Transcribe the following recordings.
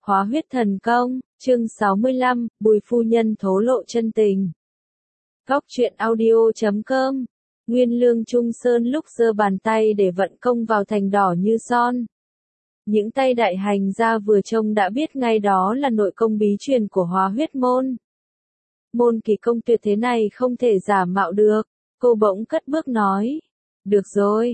Hóa huyết thần công, chương 65, Bùi phu nhân thổ lộ chân tình. Góc truyện audio.com. Nguyên Lương Trung Sơn lúc giơ bàn tay để vận công vào thành đỏ như son. Những tay đại hành gia vừa trông đã biết ngay đó là nội công bí truyền của Hóa huyết môn. Môn kỳ công tuyệt thế này không thể giả mạo được. Cô bỗng cất bước nói. Được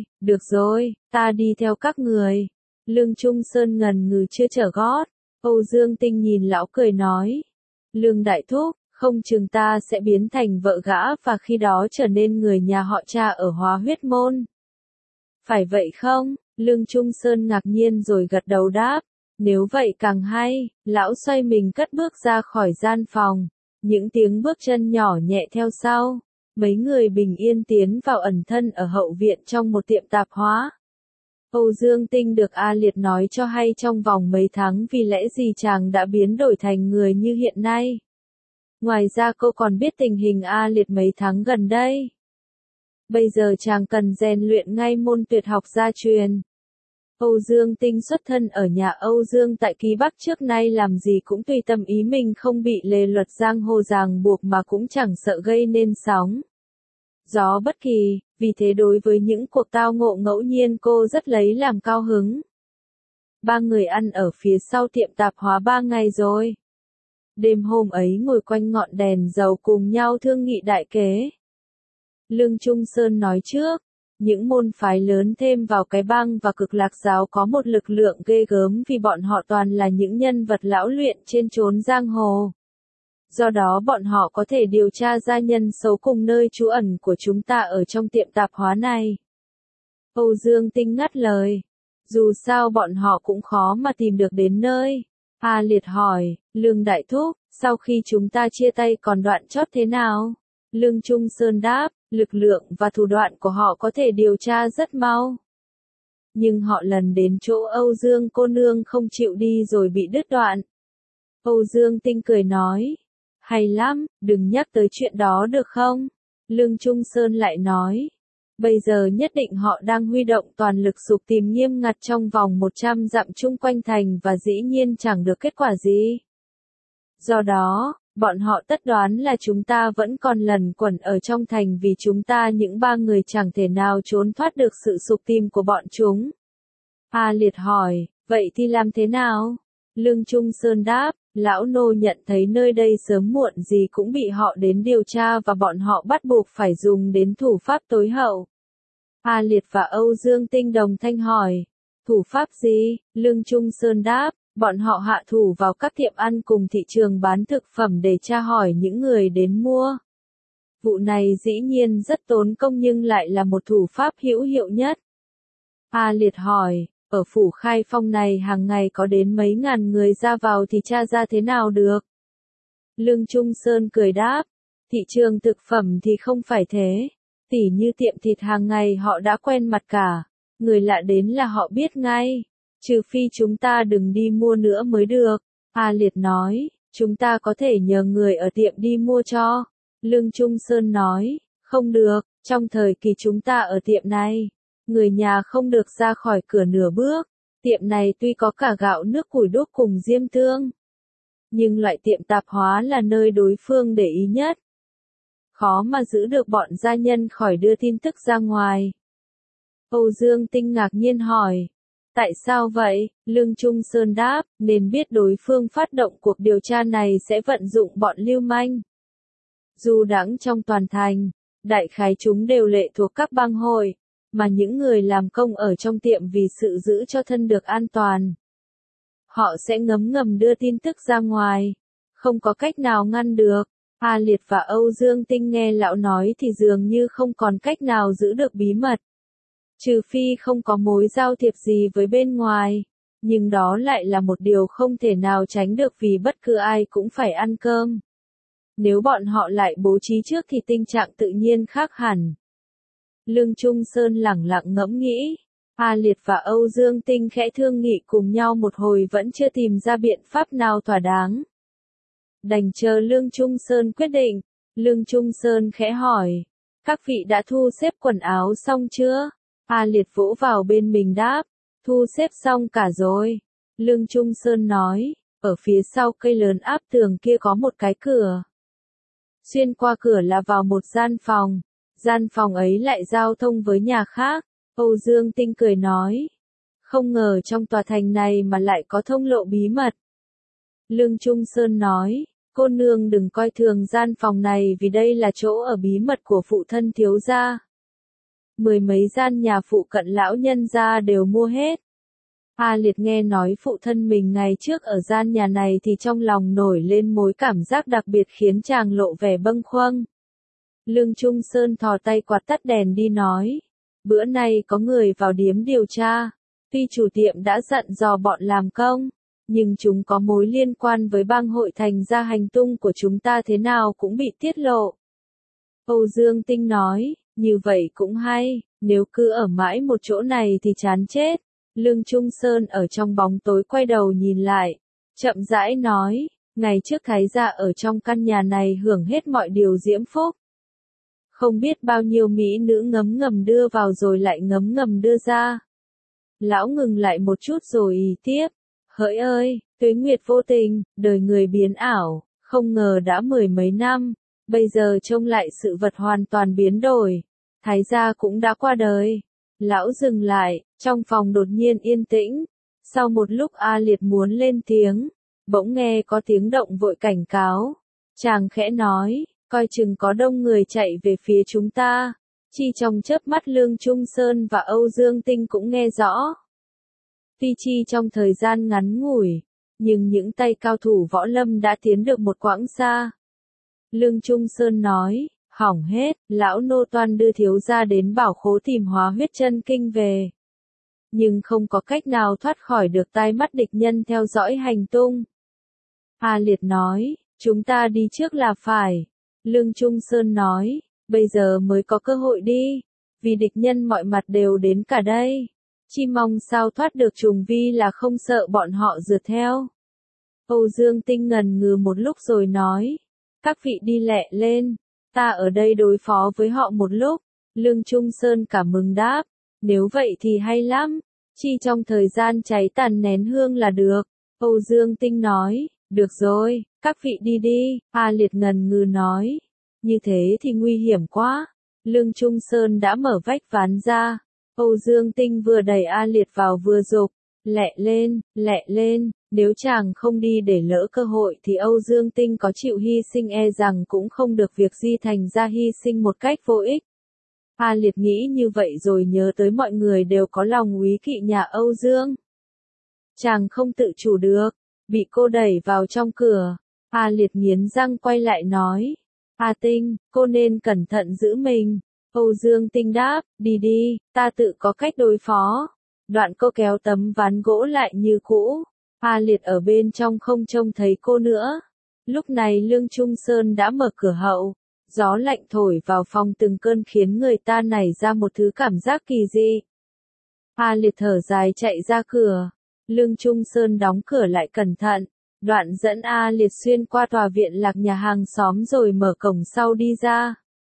rồi, ta đi theo các người. Lương Trung Sơn ngần ngừ chưa trở gót. Âu Dương Tinh nhìn lão cười nói. Lương đại thúc, không chừng ta sẽ biến thành vợ gã và khi đó trở nên người nhà họ Cha ở Hóa huyết môn. Phải vậy không? Lương Trung Sơn ngạc nhiên rồi gật đầu đáp. Nếu vậy càng hay, lão xoay mình cất bước ra khỏi gian phòng. Những tiếng bước chân nhỏ nhẹ theo sau. Mấy người bình yên tiến vào ẩn thân ở hậu viện trong một tiệm tạp hóa. Âu Dương Tinh được A Liệt nói cho hay trong vòng mấy tháng vì lẽ gì chàng đã biến đổi thành người như hiện nay. Ngoài ra cô còn biết tình hình A Liệt mấy tháng gần đây. Bây giờ chàng cần rèn luyện ngay môn tuyệt học gia truyền. Âu Dương Tinh xuất thân ở nhà Âu Dương tại Ký Bắc trước nay làm gì cũng tùy tâm ý mình, không bị lề luật giang hồ ràng buộc mà cũng chẳng sợ gây nên sóng gió bất kỳ, vì thế đối với những cuộc tao ngộ ngẫu nhiên cô rất lấy làm cao hứng. Ba người ăn ở phía sau tiệm tạp hóa 3 ngày rồi. Đêm hôm ấy ngồi quanh ngọn đèn dầu cùng nhau thương nghị đại kế. Lương Trung Sơn nói trước, những môn phái lớn thêm vào cái bang và Cực Lạc giáo có một lực lượng ghê gớm vì bọn họ toàn là những nhân vật lão luyện trên chốn giang hồ. Do đó bọn họ có thể điều tra ra nhân xấu cùng nơi trú ẩn của chúng ta ở trong tiệm tạp hóa này. Âu Dương Tinh ngắt lời. Dù sao bọn họ cũng khó mà tìm được đến nơi. A Liệt hỏi, Lương Đại Thúc, sau khi chúng ta chia tay còn đoạn chót thế nào? Lương Trung Sơn đáp, lực lượng và thủ đoạn của họ có thể điều tra rất mau. Nhưng họ lần đến chỗ Âu Dương cô nương không chịu đi rồi bị đứt đoạn. Âu Dương Tinh cười nói. Hay lắm, đừng nhắc tới chuyện đó được không? Lương Trung Sơn lại nói. Bây giờ nhất định họ đang huy động toàn lực sục tìm nghiêm ngặt trong vòng 100 dặm chung quanh thành và dĩ nhiên chẳng được kết quả gì. Do đó, bọn họ tất đoán là chúng ta vẫn còn lẩn quẩn ở trong thành vì chúng ta những 3 người chẳng thể nào trốn thoát được sự sục tìm của bọn chúng. A Liệt hỏi, vậy thì làm thế nào? Lương Trung Sơn đáp. Lão nô nhận thấy nơi đây sớm muộn gì cũng bị họ đến điều tra và bọn họ bắt buộc phải dùng đến thủ pháp tối hậu. A Liệt và Âu Dương Tinh đồng thanh hỏi. Thủ pháp gì? Lương Trung Sơn đáp. Bọn họ hạ thủ vào các tiệm ăn cùng thị trường bán thực phẩm để tra hỏi những người đến mua. Vụ này dĩ nhiên rất tốn công nhưng lại là một thủ pháp hữu hiệu nhất. A Liệt hỏi. Ở phủ Khai Phong này hàng ngày có đến mấy ngàn người ra vào thì tra ra thế nào được? Lương Trung Sơn cười đáp. Thị trường thực phẩm thì không phải thế. Tỉ như tiệm thịt hàng ngày họ đã quen mặt cả. Người lạ đến là họ biết ngay. Trừ phi chúng ta đừng đi mua nữa mới được. A Liệt nói. Chúng ta có thể nhờ người ở tiệm đi mua cho. Lương Trung Sơn nói. Không được, trong thời kỳ chúng ta ở tiệm này. Người nhà không được ra khỏi cửa nửa bước. Tiệm này tuy có cả gạo nước củi đốt cùng diêm tương. Nhưng loại tiệm tạp hóa là nơi đối phương để ý nhất. Khó mà giữ được bọn gia nhân khỏi đưa tin tức ra ngoài. Âu Dương Tinh ngạc nhiên hỏi. Tại sao vậy? Lương Trung Sơn đáp, nên biết đối phương phát động cuộc điều tra này sẽ vận dụng bọn lưu manh. Dù đãng trong toàn thành, đại khái chúng đều lệ thuộc các bang hội. Mà những người làm công ở trong tiệm vì sự giữ cho thân được an toàn. Họ sẽ ngấm ngầm đưa tin tức ra ngoài. Không có cách nào ngăn được. A Liệt và Âu Dương Tinh nghe lão nói thì dường như không còn cách nào giữ được bí mật. Trừ phi không có mối giao thiệp gì với bên ngoài. Nhưng đó lại là một điều không thể nào tránh được vì bất cứ ai cũng phải ăn cơm. Nếu bọn họ lại bố trí trước thì tình trạng tự nhiên khác hẳn. Lương Trung Sơn lẳng lặng ngẫm nghĩ. A Liệt và Âu Dương Tinh khẽ thương nghị cùng nhau một hồi vẫn chưa tìm ra biện pháp nào thỏa đáng. Đành chờ Lương Trung Sơn quyết định. Lương Trung Sơn khẽ hỏi. Các vị đã thu xếp quần áo xong chưa? A Liệt vỗ vào bên mình đáp. Thu xếp xong cả rồi. Lương Trung Sơn nói. Ở phía sau cây lớn áp tường kia có một cái cửa. Xuyên qua cửa là vào một gian phòng. Gian phòng ấy lại giao thông với nhà khác. Âu Dương Tinh cười nói. Không ngờ trong tòa thành này mà lại có thông lộ bí mật. Lương Trung Sơn nói. Cô nương đừng coi thường gian phòng này vì đây là chỗ ở bí mật của phụ thân thiếu gia. Mười mấy gian nhà phụ cận lão nhân gia đều mua hết. A Liệt nghe nói phụ thân mình ngày trước ở gian nhà này thì trong lòng nổi lên mối cảm giác đặc biệt khiến chàng lộ vẻ bâng khuâng. Lương Trung Sơn thò tay quạt tắt đèn đi nói. Bữa nay có người vào điếm điều tra. Tuy chủ tiệm đã dặn dò bọn làm công, nhưng chúng có mối liên quan với bang hội thành ra hành tung của chúng ta thế nào cũng bị tiết lộ. Âu Dương Tinh nói, như vậy cũng hay, nếu cứ ở mãi một chỗ này thì chán chết. Lương Trung Sơn ở trong bóng tối quay đầu nhìn lại, chậm rãi nói, ngày trước Thái gia ở trong căn nhà này hưởng hết mọi điều diễm phúc. Không biết bao nhiêu mỹ nữ ngấm ngầm đưa vào rồi lại ngấm ngầm đưa ra. Lão ngừng lại một chút rồi ý tiếp, hỡi ơi, tuế nguyệt vô tình, đời người biến ảo, không ngờ đã mười mấy năm, bây giờ trông lại sự vật hoàn toàn biến đổi. Thái gia cũng đã qua đời. Lão dừng lại, trong phòng đột nhiên yên tĩnh. Sau một lúc A Liệt muốn lên tiếng, bỗng nghe có tiếng động vội cảnh cáo. Chàng khẽ nói, coi chừng có đông người chạy về phía chúng ta. Chỉ trong chớp mắt Lương Trung Sơn và Âu Dương Tinh cũng nghe rõ. Tuy chi trong thời gian ngắn ngủi, nhưng những tay cao thủ võ lâm đã tiến được một quãng xa. Lương Trung Sơn nói, hỏng hết, lão nô toan đưa thiếu gia đến bảo khố tìm hóa huyết chân kinh về. Nhưng không có cách nào thoát khỏi được tai mắt địch nhân theo dõi hành tung. A Liệt nói, chúng ta đi trước là phải. Lương Trung Sơn nói, bây giờ mới có cơ hội đi, vì địch nhân mọi mặt đều đến cả đây. Chỉ mong sao thoát được trùng vi là không sợ bọn họ rượt theo. Âu Dương Tinh ngần ngừ một lúc rồi nói, các vị đi lẹ lên, ta ở đây đối phó với họ một lúc. Lương Trung Sơn cảm mừng đáp, nếu vậy thì hay lắm, chỉ trong thời gian cháy tàn nén hương là được. Âu Dương Tinh nói, được rồi, các vị đi đi. A Liệt ngần ngừ nói, như thế thì nguy hiểm quá. Lương Trung Sơn đã mở vách ván ra. Âu Dương Tinh vừa đẩy A Liệt vào vừa dục, lẹ lên, nếu chàng không đi để lỡ cơ hội thì Âu Dương Tinh có chịu hy sinh e rằng cũng không được việc gì, thành ra hy sinh một cách vô ích. A Liệt nghĩ như vậy rồi nhớ tới mọi người đều có lòng úy kỵ nhà Âu Dương. Chàng không tự chủ được, bị cô đẩy vào trong cửa. A Liệt nghiến răng quay lại nói, A Tinh, cô nên cẩn thận giữ mình. Âu Dương Tinh đáp, đi đi, ta tự có cách đối phó. Đoạn cô kéo tấm ván gỗ lại như cũ. A Liệt ở bên trong không trông thấy cô nữa. Lúc này Lương Trung Sơn đã mở cửa hậu. Gió lạnh thổi vào phòng từng cơn khiến người ta nảy ra một thứ cảm giác kỳ dị. A Liệt thở dài chạy ra cửa. Lương Trung Sơn đóng cửa lại cẩn thận. Đoạn dẫn A Liệt xuyên qua tòa viện lạc nhà hàng xóm rồi mở cổng sau đi ra.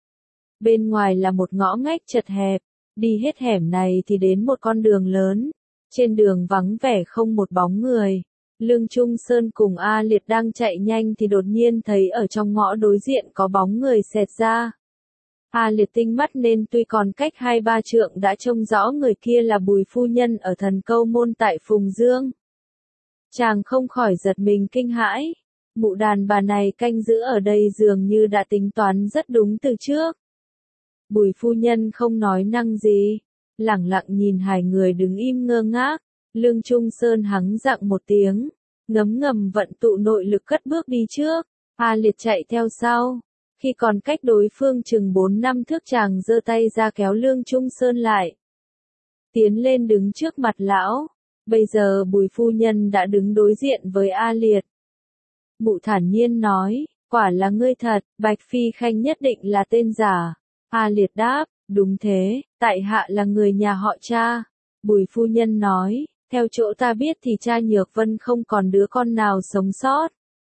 Bên ngoài là một ngõ ngách chật hẹp, đi hết hẻm này thì đến một con đường lớn. Trên đường vắng vẻ không một bóng người. Lương Trung Sơn cùng A Liệt đang chạy nhanh thì đột nhiên thấy ở trong ngõ đối diện có bóng người xẹt ra. A Liệt tinh mắt nên tuy còn cách 2-3 trượng đã trông rõ người kia là Bùi phu nhân ở Thần Câu môn tại Phùng Dương. Chàng không khỏi giật mình kinh hãi. Mụ đàn bà này canh giữ ở đây dường như đã tính toán rất đúng từ trước. Bùi phu nhân không nói năng gì, lẳng lặng nhìn hai người đứng im ngơ ngác. Lương Trung Sơn hắng giọng một tiếng, ngấm ngầm vận tụ nội lực cất bước đi trước. A Liệt chạy theo sau. Khi còn cách đối phương chừng 4-5 thước chàng giơ tay ra kéo Lương Trung Sơn lại. Tiến lên đứng trước mặt lão. Bây giờ Bùi phu nhân đã đứng đối diện với A Liệt. Mụ thản nhiên nói, quả là ngươi thật, Bạch Phi Khanh nhất định là tên giả. A Liệt đáp, đúng thế, tại hạ là người nhà họ Cha. Bùi phu nhân nói, theo chỗ ta biết thì cha Nhược Vân không còn đứa con nào sống sót.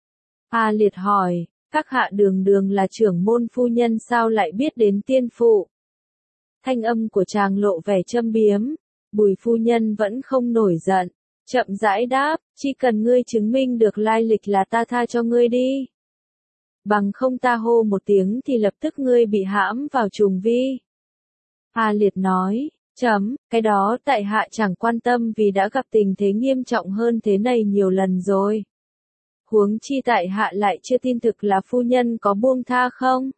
A Liệt hỏi, các hạ đường đường là trưởng môn phu nhân sao lại biết đến tiên phụ? Thanh âm của chàng lộ vẻ châm biếm. Bùi phu nhân vẫn không nổi giận, chậm rãi đáp, chỉ cần ngươi chứng minh được lai lịch là ta tha cho ngươi đi. Bằng không ta hô một tiếng thì lập tức ngươi bị hãm vào trùng vi. A Liệt nói, cái đó tại hạ chẳng quan tâm vì đã gặp tình thế nghiêm trọng hơn thế này nhiều lần rồi. Huống chi tại hạ lại chưa tin thực là phu nhân có buông tha không?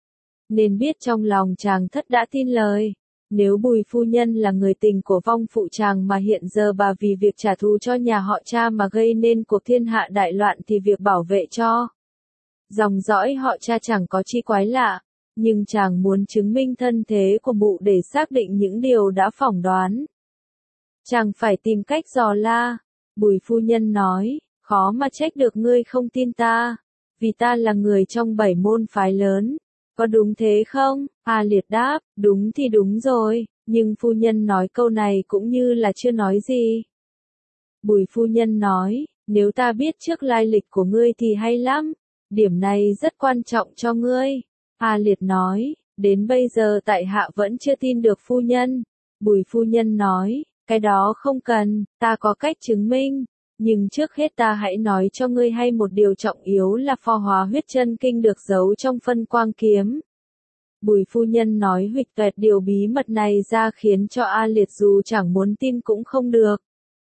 Nên biết trong lòng chàng thất đã tin lời. Nếu Bùi phu nhân là người tình của vong phụ chàng mà hiện giờ bà vì việc trả thù cho nhà họ Cha mà gây nên cuộc thiên hạ đại loạn thì việc bảo vệ cho dòng dõi họ Cha chẳng có chi quái lạ, nhưng chàng muốn chứng minh thân thế của mụ để xác định những điều đã phỏng đoán. Chàng phải tìm cách dò la. Bùi phu nhân nói, khó mà trách được ngươi không tin ta, vì ta là người trong 7 môn phái lớn. Có đúng thế không? A Liệt đáp, đúng thì đúng rồi, nhưng phu nhân nói câu này cũng như là chưa nói gì. Bùi phu nhân nói, nếu ta biết trước lai lịch của ngươi thì hay lắm, điểm này rất quan trọng cho ngươi. A Liệt nói, đến bây giờ tại hạ vẫn chưa tin được phu nhân. Bùi phu nhân nói, cái đó không cần, ta có cách chứng minh. Nhưng trước hết ta hãy nói cho ngươi hay một điều trọng yếu là pho hóa huyết chân kinh được giấu trong phân quang kiếm. Bùi phu nhân nói huỵch toẹt điều bí mật này ra khiến cho A Liệt dù chẳng muốn tin cũng không được.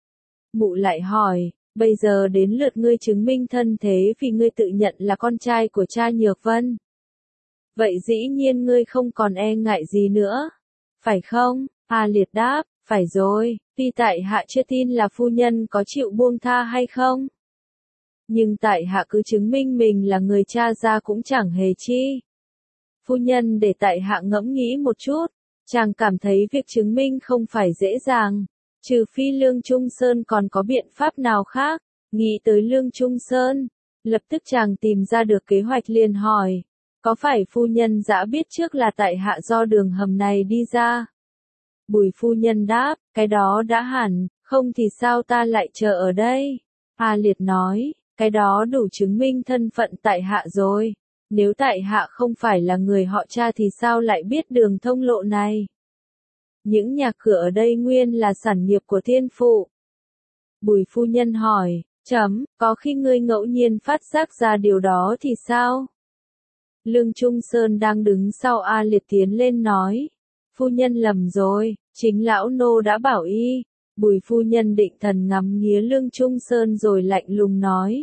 Mụ lại hỏi, bây giờ đến lượt ngươi chứng minh thân thế vì ngươi tự nhận là con trai của cha Nhược Vân. Vậy dĩ nhiên ngươi không còn e ngại gì nữa, phải không? A Liệt đáp, phải rồi, tuy tại hạ chưa tin là phu nhân có chịu buông tha hay không. Nhưng tại hạ cứ chứng minh mình là người cha ra cũng chẳng hề chi. Phu nhân để tại hạ ngẫm nghĩ một chút, chàng cảm thấy việc chứng minh không phải dễ dàng, trừ phi Lương Trung Sơn còn có biện pháp nào khác. Nghĩ tới Lương Trung Sơn, lập tức chàng tìm ra được kế hoạch liền hỏi, có phải phu nhân đã biết trước là tại hạ do đường hầm này đi ra? Bùi phu nhân đáp, cái đó đã hẳn, không thì sao ta lại chờ ở đây? A Liệt nói, cái đó đủ chứng minh thân phận tại hạ rồi. Nếu tại hạ không phải là người họ Cha thì sao lại biết đường thông lộ này? Những nhà cửa ở đây nguyên là sản nghiệp của thiên phụ. Bùi phu nhân hỏi, có khi ngươi ngẫu nhiên phát giác ra điều đó thì sao? Lương Trung Sơn đang đứng sau A Liệt tiến lên nói, phu nhân lầm rồi, chính lão nô đã bảo y. Bùi phu nhân định thần ngắm nghía Lương Trung Sơn rồi lạnh lùng nói,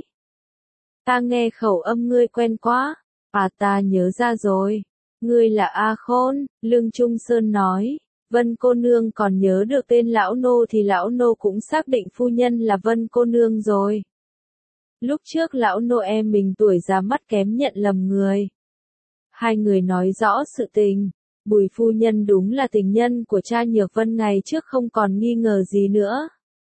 ta nghe khẩu âm ngươi quen quá. À ta nhớ ra rồi, ngươi là A Khôn. Lương Trung Sơn nói, Vân cô nương còn nhớ được tên lão nô thì lão nô cũng xác định phu nhân là Vân cô nương rồi. Lúc trước lão nô em mình tuổi già mắt kém nhận lầm người. Hai người nói rõ sự tình, Bùi phu nhân đúng là tình nhân của cha Nhược Vân ngày trước không còn nghi ngờ gì nữa.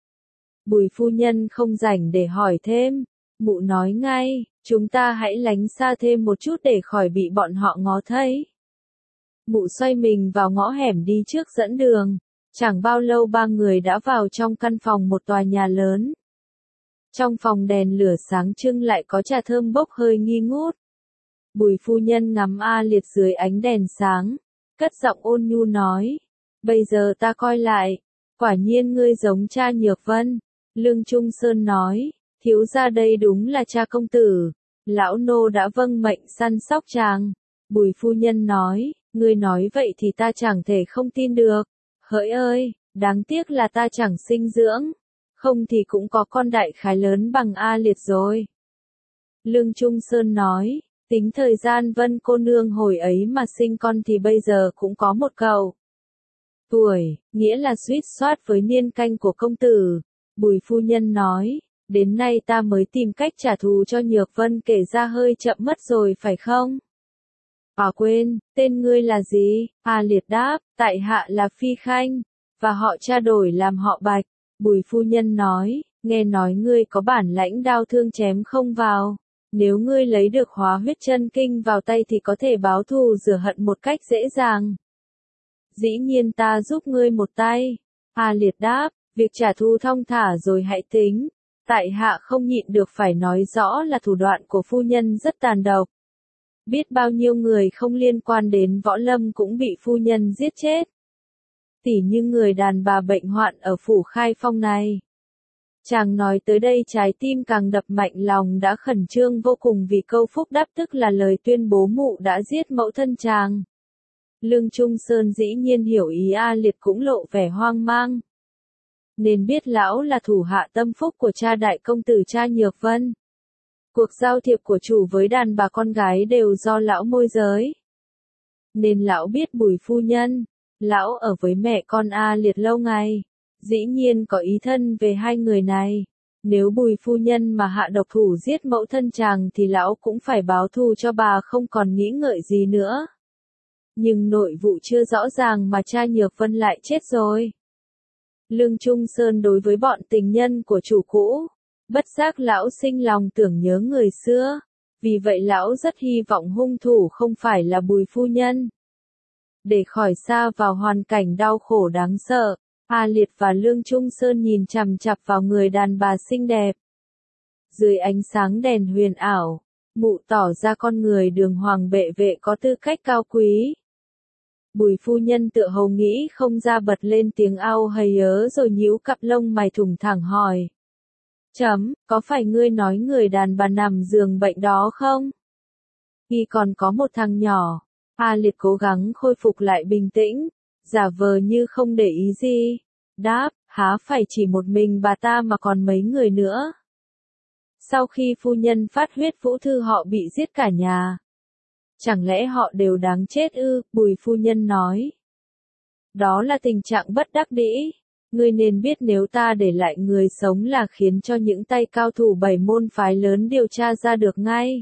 Bùi phu nhân không rảnh để hỏi thêm, mụ nói ngay, chúng ta hãy lánh xa thêm một chút để khỏi bị bọn họ ngó thấy. Mụ xoay mình vào ngõ hẻm đi trước dẫn đường, chẳng bao lâu ba người đã vào trong căn phòng một tòa nhà lớn. Trong phòng đèn lửa sáng trưng lại có trà thơm bốc hơi nghi ngút. Bùi phu nhân ngắm A Liệt dưới ánh đèn sáng, cất giọng ôn nhu nói, bây giờ ta coi lại, quả nhiên ngươi giống cha Nhược Vân. Lương Trung Sơn nói, thiếu gia đây đúng là cha công tử, lão nô đã vâng mệnh săn sóc chàng. Bùi phu nhân nói, ngươi nói vậy thì ta chẳng thể không tin được. Hỡi ơi, đáng tiếc là ta chẳng sinh dưỡng, không thì cũng có con đại khái lớn bằng A Liệt rồi. Lương Trung Sơn nói, tính thời gian Vân cô nương hồi ấy mà sinh con thì bây giờ cũng có một cậu tuổi, nghĩa là suýt soát với niên canh của công tử. Bùi phu nhân nói, đến nay ta mới tìm cách trả thù cho Nhược Vân kể ra hơi chậm mất rồi phải không? À quên, tên ngươi là gì? A Liệt đáp, tại hạ là Phi Khanh, và họ cha đổi làm họ Bạch. Bùi phu nhân nói, nghe nói ngươi có bản lãnh đao thương chém không vào. Nếu ngươi lấy được hóa huyết chân kinh vào tay thì có thể báo thù rửa hận một cách dễ dàng. Dĩ nhiên ta giúp ngươi một tay. A Liệt đáp, việc trả thù thong thả rồi hãy tính. Tại hạ không nhịn được phải nói rõ là thủ đoạn của phu nhân rất tàn độc. Biết bao nhiêu người không liên quan đến võ lâm cũng bị phu nhân giết chết. Tỉ như người đàn bà bệnh hoạn ở phủ Khai Phong này. Chàng nói tới đây trái tim càng đập mạnh, lòng đã khẩn trương vô cùng vì câu phúc đáp tức là lời tuyên bố mụ đã giết mẫu thân chàng. Lương Trung Sơn dĩ nhiên hiểu ý A Liệt cũng lộ vẻ hoang mang. Nên biết lão là thủ hạ tâm phúc của cha đại công tử cha Nhược Vân. Cuộc giao thiệp của chủ với đàn bà con gái đều do lão môi giới. Nên lão biết Bùi phu nhân, lão ở với mẹ con A Liệt lâu ngày, dĩ nhiên có ý thân về hai người này. Nếu Bùi phu nhân mà hạ độc thủ giết mẫu thân chàng thì lão cũng phải báo thù cho bà, không còn nghĩ ngợi gì nữa. Nhưng nội vụ chưa rõ ràng mà cha Nhược Vân lại chết rồi. Lương Trung Sơn đối với bọn tình nhân của chủ cũ, bất giác lão sinh lòng tưởng nhớ người xưa, vì vậy lão rất hy vọng hung thủ không phải là Bùi phu nhân. Để khỏi xa vào hoàn cảnh đau khổ đáng sợ, A Liệt và Lương Trung Sơn nhìn chằm chằm vào người đàn bà xinh đẹp. Dưới ánh sáng đèn huyền ảo, mụ tỏ ra con người đường hoàng bệ vệ có tư cách cao quý. Bùi phu nhân tựa hồ nghĩ không ra bật lên tiếng au hầy ớ rồi nhíu cặp lông mày thủng thẳng hỏi. Có phải ngươi nói người đàn bà nằm giường bệnh đó không? Y còn có một thằng nhỏ. A Liệt cố gắng khôi phục lại bình tĩnh, giả vờ như không để ý gì. Đáp, há phải chỉ một mình bà ta mà còn mấy người nữa. Sau khi phu nhân phát huyết vũ thư họ bị giết cả nhà. Chẳng lẽ họ đều đáng chết ư? Bùi phu nhân nói. Đó là tình trạng bất đắc dĩ. Ngươi nên biết nếu ta để lại người sống là khiến cho những tay cao thủ 7 môn phái lớn điều tra ra được ngay.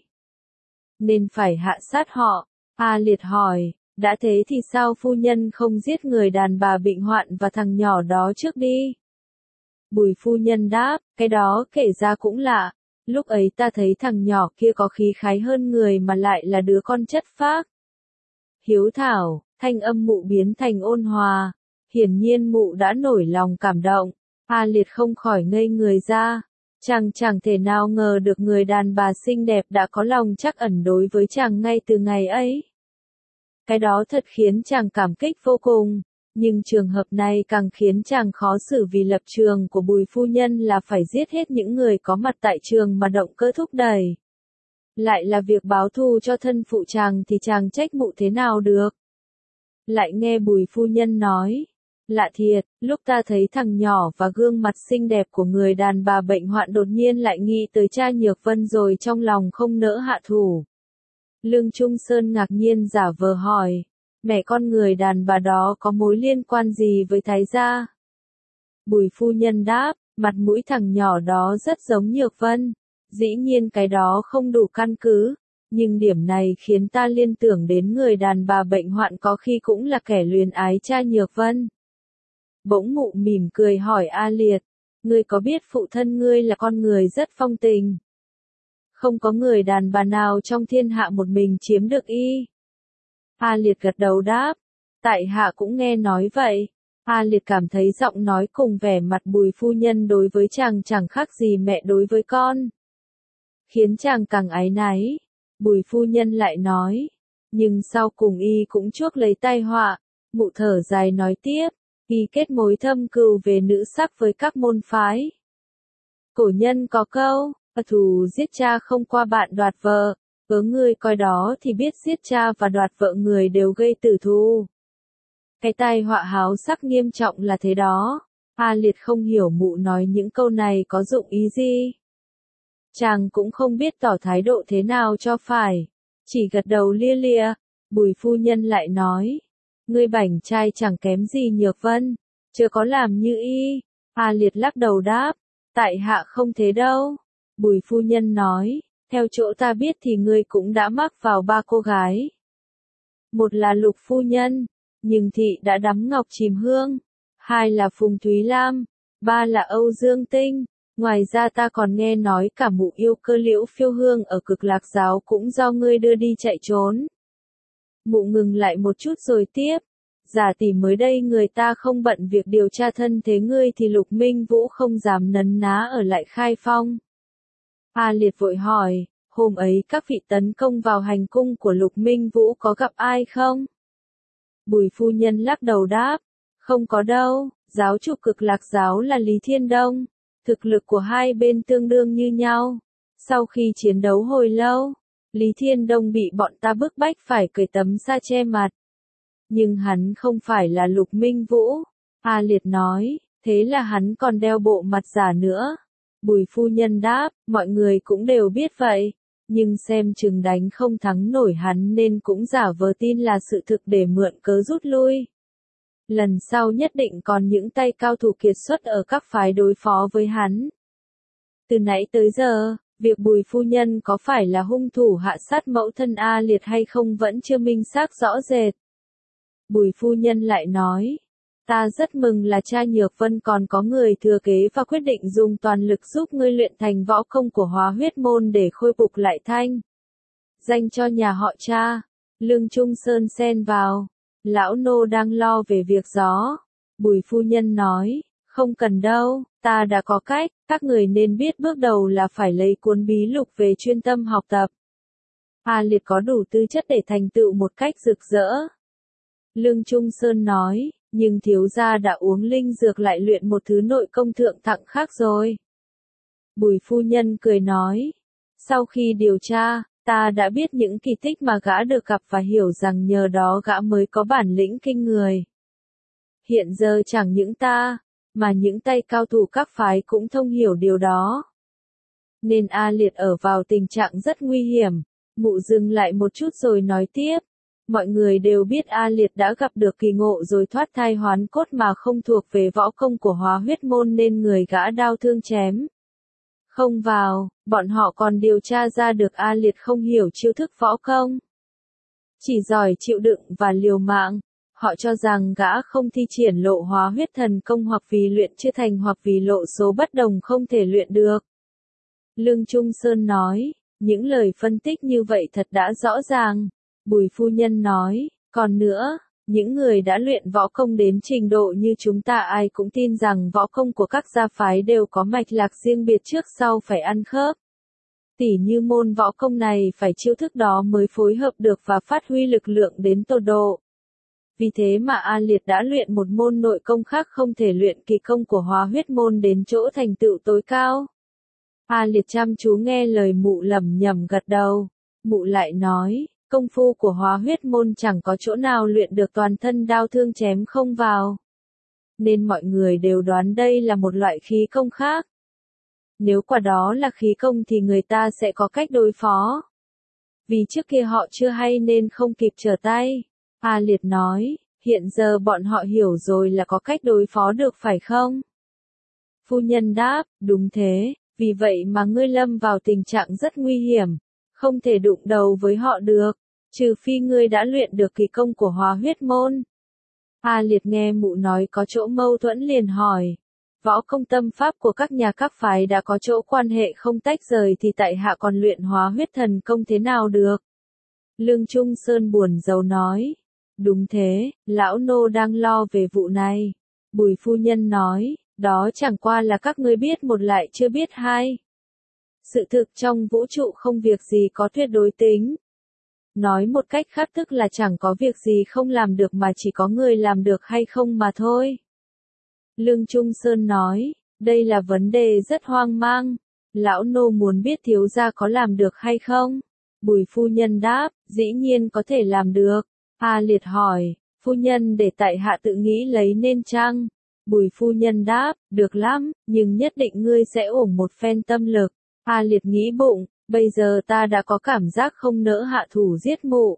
Nên phải hạ sát họ. A Liệt hỏi, đã thế thì sao phu nhân không giết người đàn bà bệnh hoạn và thằng nhỏ đó trước đi? Bùi phu nhân đáp, cái đó kể ra cũng lạ. Lúc ấy ta thấy thằng nhỏ kia có khí khái hơn người mà lại là đứa con chất phác. Hiếu thảo, thanh âm mụ biến thành ôn hòa. Hiển nhiên mụ đã nổi lòng cảm động. A Liệt không khỏi ngây người ra. Chàng chẳng thể nào ngờ được người đàn bà xinh đẹp đã có lòng trắc ẩn đối với chàng ngay từ ngày ấy. Cái đó thật khiến chàng cảm kích vô cùng. Nhưng trường hợp này càng khiến chàng khó xử vì lập trường của Bùi phu nhân là phải giết hết những người có mặt tại trường mà động cơ thúc đẩy. Lại là việc báo thù cho thân phụ chàng thì chàng trách mụ thế nào được. Lại nghe Bùi phu nhân nói. Lạ thiệt, lúc ta thấy thằng nhỏ và gương mặt xinh đẹp của người đàn bà bệnh hoạn đột nhiên lại nghĩ tới cha Nhược Vân rồi trong lòng không nỡ hạ thủ. Lương Trung Sơn ngạc nhiên giả vờ hỏi, mẹ con người đàn bà đó có mối liên quan gì với Thái gia? Bùi phu nhân đáp, mặt mũi thằng nhỏ đó rất giống Nhược Vân. Dĩ nhiên cái đó không đủ căn cứ, nhưng điểm này khiến ta liên tưởng đến người đàn bà bệnh hoạn có khi cũng là kẻ luyến ái cha Nhược Vân. Bỗng mụ mỉm cười hỏi A Liệt, ngươi có biết phụ thân ngươi là con người rất phong tình? Không có người đàn bà nào trong thiên hạ một mình chiếm được y. A Liệt gật đầu đáp, tại hạ cũng nghe nói vậy. A Liệt cảm thấy giọng nói cùng vẻ mặt Bùi phu nhân đối với chàng chẳng khác gì mẹ đối với con. Khiến chàng càng áy náy. Bùi phu nhân lại nói, nhưng sau cùng y cũng chuốc lấy tai họa. Mụ thở dài nói tiếp, y kết mối thâm cừu về nữ sắc với các môn phái. Cổ nhân có câu, thù giết cha không qua bạn đoạt vợ, ngươi coi đó thì biết giết cha và đoạt vợ người đều gây tử thù. Cái tai họa háo sắc nghiêm trọng là thế đó. A Liệt không hiểu mụ nói những câu này có dụng ý gì. Chàng cũng không biết tỏ thái độ thế nào cho phải. Chỉ gật đầu lia lịa. Bùi phu nhân lại nói, ngươi bảnh trai chẳng kém gì Nhược Vân, chưa có làm như y. A Liệt lắc đầu đáp, tại hạ không thế đâu. Bùi phu nhân nói, theo chỗ ta biết thì ngươi cũng đã mắc vào 3 cô gái. Một là Lục phu nhân, nhưng thị đã đắm ngọc chìm hương. 2 là Phùng Thúy Lam. 3 là Âu Dương Tinh. Ngoài ra ta còn nghe nói cả mụ yêu cơ Liễu Phiêu Hương ở Cực Lạc giáo cũng do ngươi đưa đi chạy trốn. Mụ ngừng lại một chút rồi tiếp. Giả tỷ mới đây người ta không bận việc điều tra thân thế ngươi thì Lục Minh Vũ không dám nấn ná ở lại Khai Phong. A Liệt vội hỏi, hôm ấy các vị tấn công vào hành cung của Lục Minh Vũ có gặp ai không? Bùi phu nhân lắc đầu đáp, không có đâu, giáo chủ Cực Lạc giáo là Lý Thiên Đông. Thực lực của hai bên tương đương như nhau. Sau khi chiến đấu hồi lâu, Lý Thiên Đông bị bọn ta bức bách phải cởi tấm sa che mặt. Nhưng hắn không phải là Lục Minh Vũ. A Liệt nói, thế là hắn còn đeo bộ mặt giả nữa. Bùi phu nhân đáp, mọi người cũng đều biết vậy. Nhưng xem chừng đánh không thắng nổi hắn nên cũng giả vờ tin là sự thực để mượn cớ rút lui. Lần sau nhất định còn những tay cao thủ kiệt xuất ở các phái đối phó với hắn. Từ nãy tới giờ, việc Bùi phu nhân có phải là hung thủ hạ sát mẫu thân A Liệt hay không vẫn chưa minh xác rõ rệt. Bùi phu nhân lại nói, ta rất mừng là cha Nhược Vân còn có người thừa kế và quyết định dùng toàn lực giúp ngươi luyện thành võ công của Hóa Huyết môn để khôi phục lại thanh danh cho nhà họ cha. Lương Trung Sơn xen vào, lão nô đang lo về việc gió. Bùi phu nhân nói, không cần đâu, ta đã có cách, các người nên biết bước đầu là phải lấy cuốn bí lục về chuyên tâm học tập. A Liệt có đủ tư chất để thành tựu một cách rực rỡ. Lương Trung Sơn nói, nhưng thiếu gia đã uống linh dược lại luyện một thứ nội công thượng thặng khác rồi. Bùi phu nhân cười nói, sau khi điều tra, ta đã biết những kỳ tích mà gã được gặp và hiểu rằng nhờ đó gã mới có bản lĩnh kinh người. Hiện giờ chẳng những ta, mà những tay cao thủ các phái cũng thông hiểu điều đó. Nên A Liệt ở vào tình trạng rất nguy hiểm. Mụ dừng lại một chút rồi nói tiếp. Mọi người đều biết A Liệt đã gặp được kỳ ngộ rồi thoát thai hoán cốt mà không thuộc về võ công của Hóa Huyết môn nên người gã đao thương chém không vào, bọn họ còn điều tra ra được A Liệt không hiểu chiêu thức võ công. Chỉ giỏi chịu đựng và liều mạng. Họ cho rằng gã không thi triển lộ Hóa Huyết thần công hoặc vì luyện chưa thành hoặc vì lộ số bất đồng không thể luyện được. Lương Trung Sơn nói, những lời phân tích như vậy thật đã rõ ràng. Bùi phu nhân nói, còn nữa, những người đã luyện võ công đến trình độ như chúng ta ai cũng tin rằng võ công của các gia phái đều có mạch lạc riêng biệt trước sau phải ăn khớp. Tỉ như môn võ công này phải chiêu thức đó mới phối hợp được và phát huy lực lượng đến tột độ. Vì thế mà A Liệt đã luyện một môn nội công khác không thể luyện kỳ công của Hóa Huyết môn đến chỗ thành tựu tối cao. A Liệt chăm chú nghe lời mụ lẩm nhẩm gật đầu. Mụ lại nói, công phu của Hóa Huyết môn chẳng có chỗ nào luyện được toàn thân đao thương chém không vào. Nên mọi người đều đoán đây là một loại khí công khác. Nếu quả đó là khí công thì người ta sẽ có cách đối phó. Vì trước kia họ chưa hay nên không kịp trở tay. A Liệt nói, hiện giờ bọn họ hiểu rồi là có cách đối phó được phải không? Phu nhân đáp, đúng thế, vì vậy mà ngươi lâm vào tình trạng rất nguy hiểm, không thể đụng đầu với họ được, trừ phi ngươi đã luyện được kỳ công của Hóa Huyết môn. A Liệt nghe mụ nói có chỗ mâu thuẫn liền hỏi, võ công tâm pháp của các nhà các phái đã có chỗ quan hệ không tách rời thì tại hạ còn luyện Hóa Huyết thần công thế nào được? Lương Trung Sơn buồn rầu nói, đúng thế, lão nô đang lo về vụ này. Bùi phu nhân nói, đó chẳng qua là các ngươi biết một lại chưa biết hai. Sự thực trong vũ trụ không việc gì có tuyệt đối tính. Nói một cách khác tức là chẳng có việc gì không làm được mà chỉ có người làm được hay không mà thôi. Lương Trung Sơn nói, đây là vấn đề rất hoang mang. Lão nô muốn biết thiếu gia có làm được hay không? Bùi phu nhân đáp, dĩ nhiên có thể làm được. A Liệt hỏi, phu nhân để tại hạ tự nghĩ lấy nên chăng? Bùi phu nhân đáp, được lắm, nhưng nhất định ngươi sẽ uổng một phen tâm lực. A Liệt nghĩ bụng, bây giờ ta đã có cảm giác không nỡ hạ thủ giết mụ.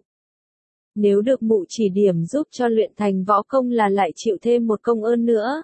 Nếu được mụ chỉ điểm giúp cho luyện thành võ công là lại chịu thêm một công ơn nữa.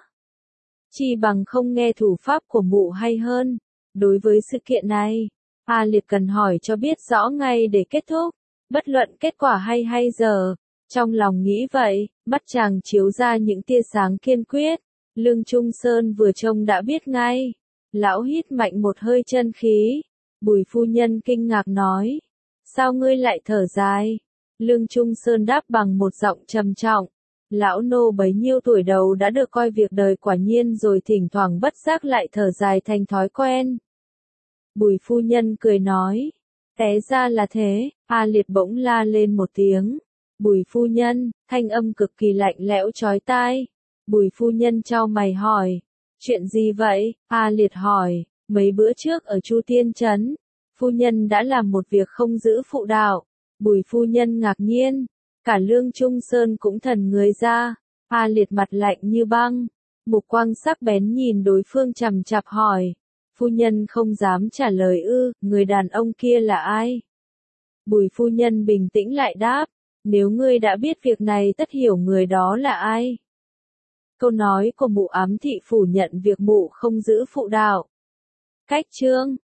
Chi bằng không nghe thủ pháp của mụ hay hơn. Đối với sự kiện này, A Liệt cần hỏi cho biết rõ ngay để kết thúc. Bất luận kết quả hay giờ. Trong lòng nghĩ vậy, mắt chàng chiếu ra những tia sáng kiên quyết. Lương Trung Sơn vừa trông đã biết ngay. Lão hít mạnh một hơi chân khí. Bùi phu nhân kinh ngạc nói. Sao ngươi lại thở dài? Lương Trung Sơn đáp bằng một giọng trầm trọng. Lão nô bấy nhiêu tuổi đầu đã được coi việc đời quả nhiên rồi thỉnh thoảng bất giác lại thở dài thành thói quen. Bùi phu nhân cười nói. Té ra là thế, A Liệt bỗng la lên một tiếng. Bùi phu nhân, thanh âm cực kỳ lạnh lẽo chói tai. Bùi phu nhân chau mày hỏi. Chuyện gì vậy? A Liệt hỏi, mấy bữa trước ở Chu Tiên Trấn, phu nhân đã làm một việc không giữ phụ đạo. Bùi phu nhân ngạc nhiên, cả Lương Trung Sơn cũng thần người ra. A Liệt mặt lạnh như băng, mục quang sắc bén nhìn đối phương chằm chằm hỏi. Phu nhân không dám trả lời ư, người đàn ông kia là ai? Bùi phu nhân bình tĩnh lại đáp, nếu ngươi đã biết việc này tất hiểu người đó là ai. Câu nói của mụ ám thị phủ nhận việc mụ không giữ phụ đạo. Cách chương